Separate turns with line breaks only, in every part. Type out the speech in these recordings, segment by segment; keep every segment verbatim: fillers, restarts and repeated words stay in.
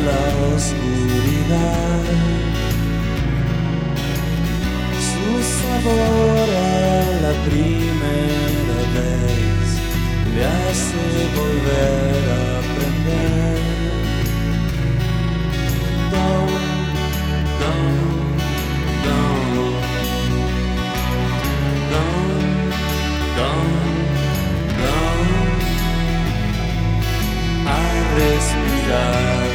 la oscuridad. Su sabor a la primera vez le hace volver a aprender. Don, don, don, don, don, don, a respirar.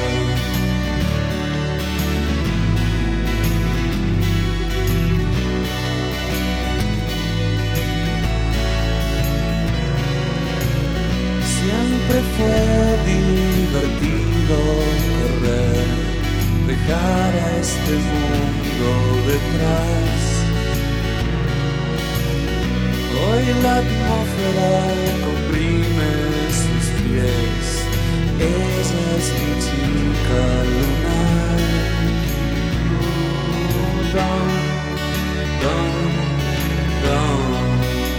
Siempre fue divertido correr, dejar a este mundo detrás. Hoy la atmósfera comprime sus pies. Ella es mi chica lunar. Don, don, don,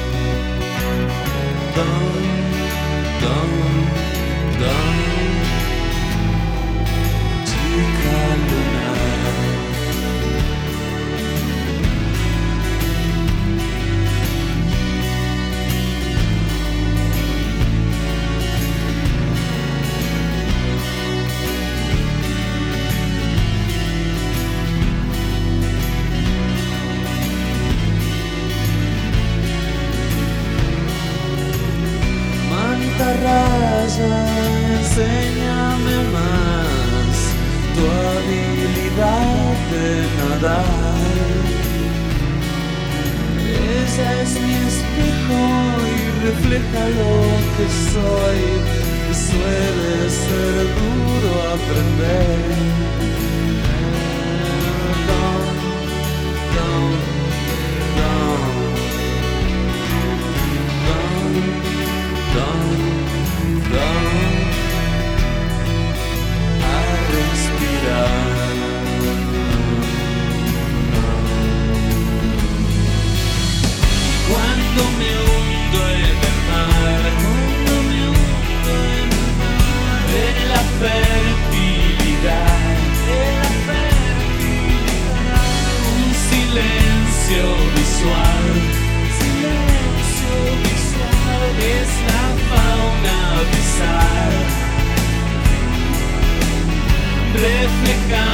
don, don, don, chica lunar. Raya, enséñame más tu habilidad de nadar. Ella es mi espejo y refleja lo que soy. Suele ser duro aprender. Don, don, don, don, don. A respirar. Cuando me hundo en el mar, cuando me hundo en el mar, de la fertilidad, de la fertilidad, un silencio visual, silencio visual es la fauna bizarra, refleja